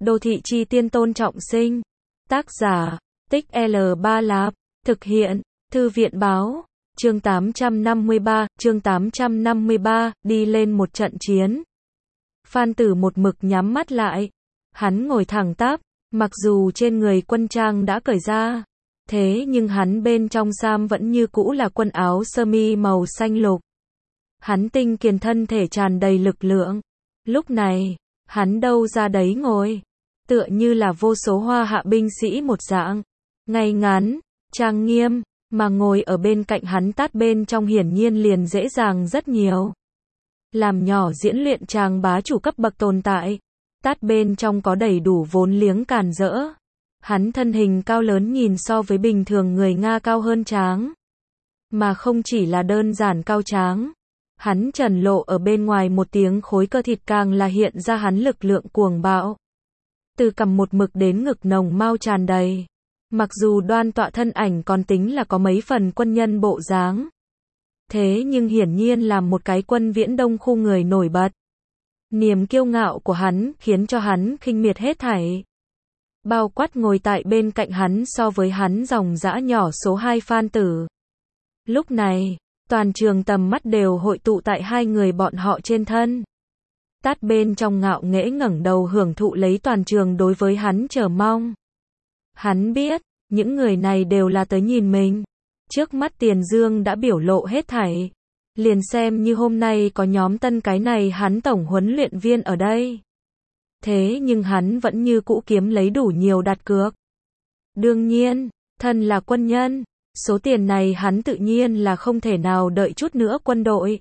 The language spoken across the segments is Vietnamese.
Đô thị chi tiên Tôn Trọng Sinh. Tác giả, Tích L3 Lạp. Thực hiện, Thư viện báo. Chương 853, đi lên một trận chiến. Phan Tử một mực nhắm mắt lại. Hắn ngồi thẳng tắp, mặc dù trên người quân trang đã cởi ra. Thế nhưng hắn bên trong sam vẫn như cũ là quần áo sơ mi màu xanh lục. Hắn tinh kiền thân thể tràn đầy lực lượng. Lúc này, hắn đâu ra đấy ngồi. Tựa như là vô số hoa hạ binh sĩ một dạng. Ngay ngắn, trang nghiêm, mà ngồi ở bên cạnh hắn Tát bên trong hiển nhiên liền dễ dàng rất nhiều. Làm nhỏ diễn luyện chàng bá chủ cấp bậc tồn tại. Tát bên trong có đầy đủ vốn liếng càn rỡ. Hắn thân hình cao lớn nhìn so với bình thường người Nga cao hơn tráng. Mà không chỉ là đơn giản cao tráng. Hắn trần lộ ở bên ngoài một tiếng khối cơ thịt càng là hiện ra hắn lực lượng cuồng bạo. Từ cằm một mực đến ngực nồng mau tràn đầy. Mặc dù đoan tọa thân ảnh còn tính là có mấy phần quân nhân bộ dáng. Thế nhưng hiển nhiên là một cái quân Viễn Đông khu người nổi bật. Niềm kiêu ngạo của hắn khiến cho hắn khinh miệt hết thảy. Bao quát ngồi tại bên cạnh hắn so với hắn dòng dã nhỏ số 2 Phan Tử. Lúc này, toàn trường tầm mắt đều hội tụ tại hai người bọn họ trên thân. Tát bên trong ngạo nghễ ngẩng đầu hưởng thụ lấy toàn trường đối với hắn chờ mong. Hắn biết, những người này đều là tới nhìn mình. Trước mắt Tiền Dương đã biểu lộ hết thảy. Liền xem như hôm nay có nhóm tân cái này hắn tổng huấn luyện viên ở đây. Thế nhưng hắn vẫn như cũ kiếm lấy đủ nhiều đặt cược. Đương nhiên, thân là quân nhân, số tiền này hắn tự nhiên là không thể nào đợi chút nữa quân đội.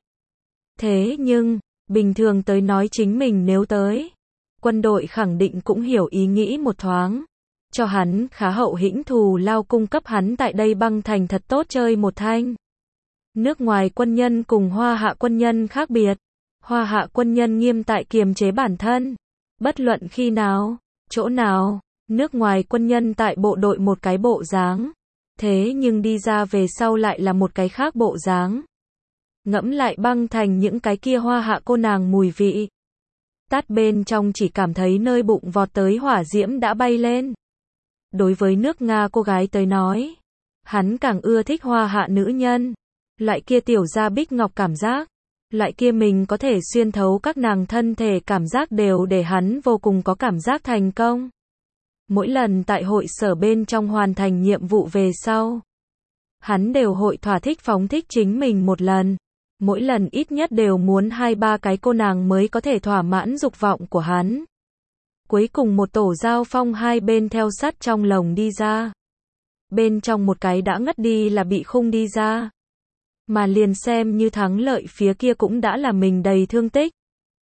Thế nhưng, bình thường tới nói chính mình nếu tới, quân đội khẳng định cũng hiểu ý nghĩ một thoáng. Cho hắn khá hậu hĩnh thù lao cung cấp hắn tại đây băng thành thật tốt chơi một thanh. Nước ngoài quân nhân cùng Hoa Hạ quân nhân khác biệt. Hoa Hạ quân nhân nghiêm tại kiềm chế bản thân. Bất luận khi nào, chỗ nào, nước ngoài quân nhân tại bộ đội một cái bộ dáng. Thế nhưng đi ra về sau lại là một cái khác bộ dáng. Ngẫm lại băng thành những cái kia Hoa Hạ cô nàng mùi vị. Tát bên trong chỉ cảm thấy nơi bụng vọt tới hỏa diễm đã bay lên. Đối với nước Nga cô gái tới nói, hắn càng ưa thích Hoa Hạ nữ nhân. Loại kia tiểu gia bích ngọc cảm giác, loại kia mình có thể xuyên thấu các nàng thân thể cảm giác đều để hắn vô cùng có cảm giác thành công. Mỗi lần tại hội sở bên trong hoàn thành nhiệm vụ về sau, hắn đều hội thỏa thích phóng thích chính mình một lần. Mỗi lần ít nhất đều muốn 2-3 cái cô nàng mới có thể thỏa mãn dục vọng của hắn. Cuối cùng một tổ giao phong hai bên theo sát trong lồng đi ra. Bên trong một cái đã ngất đi là bị khung đi ra. Mà liền xem như thắng lợi phía kia cũng đã là mình đầy thương tích.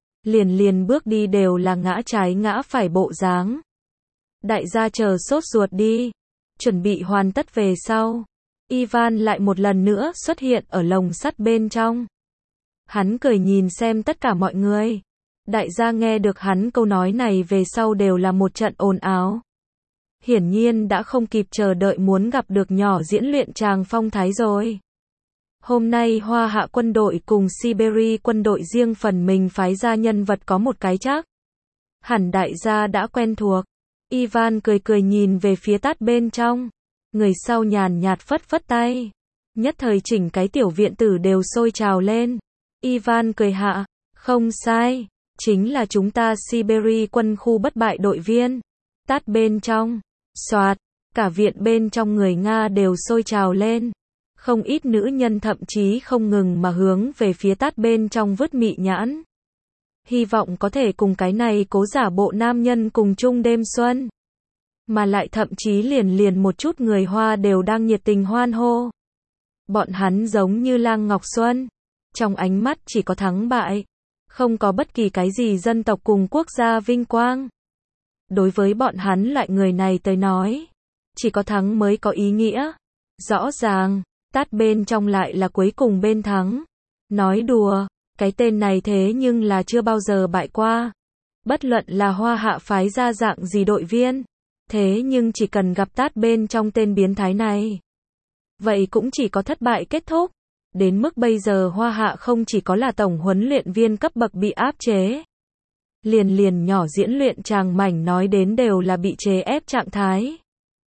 Liền bước đi đều là ngã trái ngã phải bộ dáng. Đại gia chờ sốt ruột đi. Chuẩn bị hoàn tất về sau. Ivan lại một lần nữa xuất hiện ở lồng sắt bên trong. Hắn cười nhìn xem tất cả mọi người. Đại gia nghe được hắn câu nói này về sau đều là một trận ồn ào. Hiển nhiên đã không kịp chờ đợi muốn gặp được nhỏ diễn luyện chàng phong thái rồi. Hôm nay Hoa Hạ quân đội cùng Siberia quân đội riêng phần mình phái ra nhân vật có một cái chắc. Hẳn đại gia đã quen thuộc. Ivan cười nhìn về phía Tát bên trong. Người sau nhàn nhạt phất tay. Nhất thời chỉnh cái tiểu viện tử đều sôi trào lên. Ivan cười hạ. Không sai. Chính là chúng ta Siberia quân khu bất bại đội viên. Tát bên trong. Soạt. Cả viện bên trong người Nga đều sôi trào lên. Không ít nữ nhân thậm chí không ngừng mà hướng về phía Tát bên trong vứt mị nhãn. Hy vọng có thể cùng cái này cố giả bộ nam nhân cùng chung đêm xuân. Mà lại thậm chí liền một chút người Hoa đều đang nhiệt tình hoan hô. Bọn hắn giống như Lang Ngọc Xuân. Trong ánh mắt chỉ có thắng bại. Không có bất kỳ cái gì dân tộc cùng quốc gia vinh quang. Đối với bọn hắn loại người này tới nói. Chỉ có thắng mới có ý nghĩa. Rõ ràng. Tát bên trong lại là cuối cùng bên thắng. Nói đùa, cái tên này thế nhưng là chưa bao giờ bại qua. Bất luận là Hoa Hạ phái ra dạng gì đội viên. Thế nhưng chỉ cần gặp Tát bên trong tên biến thái này. Vậy cũng chỉ có thất bại kết thúc. Đến mức bây giờ Hoa Hạ không chỉ có là tổng huấn luyện viên cấp bậc bị áp chế. liền nhỏ diễn luyện chàng mảnh nói đến đều là bị chế ép trạng thái.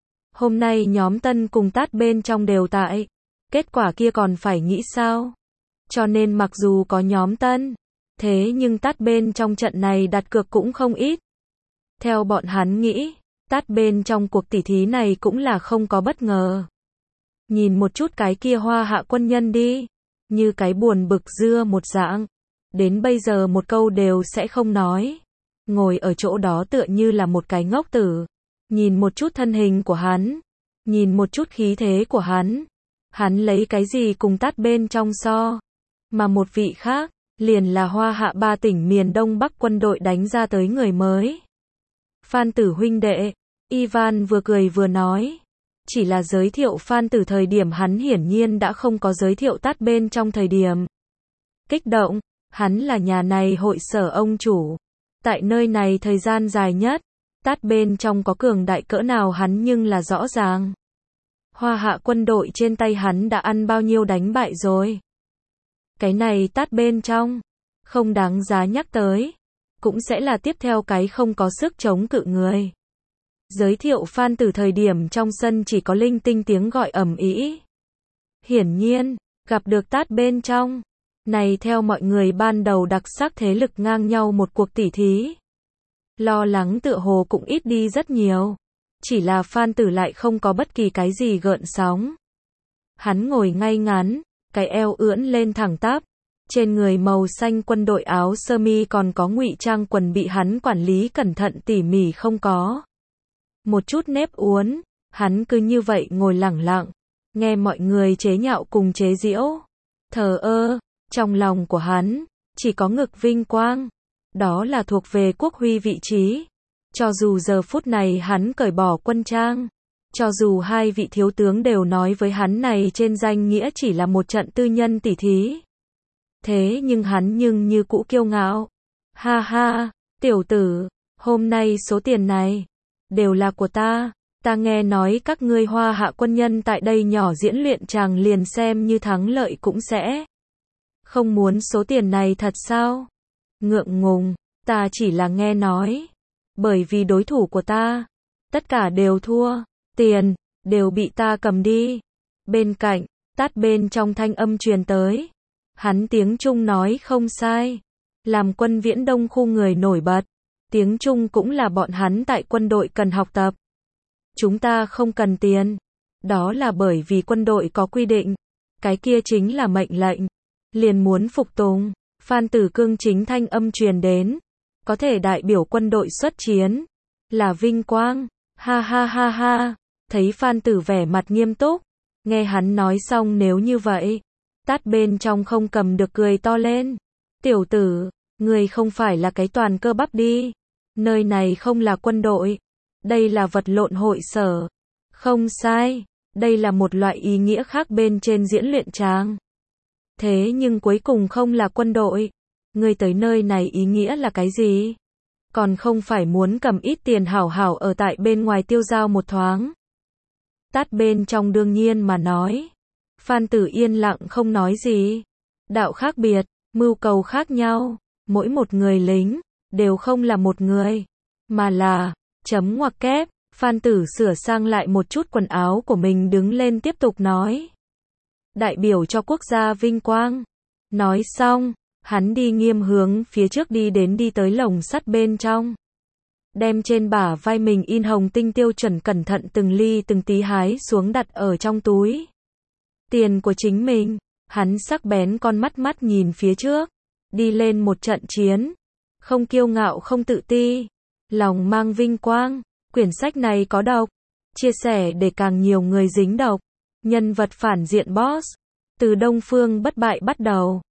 Hôm nay nhóm Tân cùng Tát bên trong đều tại, kết quả kia còn phải nghĩ sao? Cho nên mặc dù có nhóm Tân, thế nhưng Tát bên trong trận này đặt cược cũng không ít. Theo bọn hắn nghĩ, Tát bên trong cuộc tỉ thí này cũng là không có bất ngờ. Nhìn một chút cái kia Hoa Hạ quân nhân đi, như cái buồn bực dưa một dạng, đến bây giờ một câu đều sẽ không nói. Ngồi ở chỗ đó tựa như là một cái ngốc tử. Nhìn một chút thân hình của hắn, nhìn một chút khí thế của hắn lấy cái gì cùng Tát bên trong so. Mà một vị khác, liền là Hoa Hạ 3 tỉnh miền Đông Bắc quân đội đánh ra tới người mới. Phan Tử huynh đệ, Ivan vừa cười vừa nói. Chỉ là giới thiệu Phan Tử thời điểm hắn hiển nhiên đã không có giới thiệu Tát bên trong thời điểm. Kích động, hắn là nhà này hội sở ông chủ. Tại nơi này thời gian dài nhất, Tát bên trong có cường đại cỡ nào hắn nhưng là rõ ràng. Hoa Hạ quân đội trên tay hắn đã ăn bao nhiêu đánh bại rồi. Cái này Tát bên trong, không đáng giá nhắc tới. Cũng sẽ là tiếp theo cái không có sức chống cự người. Giới thiệu Phan Tử thời điểm trong sân chỉ có linh tinh tiếng gọi ầm ĩ. Hiển nhiên, gặp được Tát bên trong. Này theo mọi người ban đầu đặc sắc thế lực ngang nhau một cuộc tỉ thí. Lo lắng tựa hồ cũng ít đi rất nhiều. Chỉ là Phan Tử lại không có bất kỳ cái gì gợn sóng. Hắn ngồi ngay ngắn, cái eo ưỡn lên thẳng tắp. Trên người màu xanh quân đội áo sơ mi còn có ngụy trang quần bị hắn quản lý cẩn thận tỉ mỉ không có. Một chút nếp uốn, hắn cứ như vậy ngồi lẳng lặng, nghe mọi người chế nhạo cùng chế giễu. Thờ ơ, trong lòng của hắn, chỉ có ngực vinh quang. Đó là thuộc về quốc huy vị trí. Cho dù giờ phút này hắn cởi bỏ quân trang, cho dù hai vị thiếu tướng đều nói với hắn này trên danh nghĩa chỉ là một trận tư nhân tỉ thí. Thế nhưng hắn nhưng như cũ kiêu ngạo. Ha ha, tiểu tử, hôm nay số tiền này đều là của ta. Ta nghe nói các ngươi Hoa Hạ quân nhân tại đây nhỏ diễn luyện chàng liền xem như thắng lợi cũng sẽ không muốn số tiền này thật sao? Ngượng ngùng, ta chỉ là nghe nói. Bởi vì đối thủ của ta, tất cả đều thua, tiền đều bị ta cầm đi. Bên cạnh, Tát bên trong thanh âm truyền tới. Hắn tiếng Trung nói không sai. Làm quân Viễn Đông khu người nổi bật. Tiếng Trung cũng là bọn hắn tại quân đội cần học tập. Chúng ta không cần tiền. Đó là bởi vì quân đội có quy định. Cái kia chính là mệnh lệnh. Liền muốn phục tùng. Phan Tử cương chính thanh âm truyền đến. Có thể đại biểu quân đội xuất chiến. Là vinh quang. Ha ha ha ha. Thấy Phan Tử vẻ mặt nghiêm túc. Nghe hắn nói xong nếu như vậy. Tát bên trong không cầm được cười to lên. Tiểu tử, người không phải là cái toàn cơ bắp đi. Nơi này không là quân đội. Đây là vật lộn hội sở. Không sai. Đây là một loại ý nghĩa khác bên trên diễn luyện tràng. Thế nhưng cuối cùng không là quân đội. Người tới nơi này ý nghĩa là cái gì? Còn không phải muốn cầm ít tiền hảo hảo ở tại bên ngoài tiêu dao một thoáng. Tát bên trong đương nhiên mà nói. Phan Tử yên lặng không nói gì. Đạo khác biệt, mưu cầu khác nhau. Mỗi một người lính, đều không là một người. Mà là, chấm ngoặc kép. Phan Tử sửa sang lại một chút quần áo của mình đứng lên tiếp tục nói. Đại biểu cho quốc gia vinh quang. Nói xong, hắn đi nghiêm hướng phía trước đi tới lồng sắt bên trong. Đem trên bả vai mình in hồng tinh tiêu chuẩn cẩn thận từng ly từng tí hái xuống đặt ở trong túi. Tiền của chính mình, hắn sắc bén con mắt nhìn phía trước. Đi lên một trận chiến. Không kiêu ngạo không tự ti. Lòng mang vinh quang. Quyển sách này có độc. Chia sẻ để càng nhiều người dính độc. Nhân vật phản diện boss. Từ Đông Phương bất bại bắt đầu.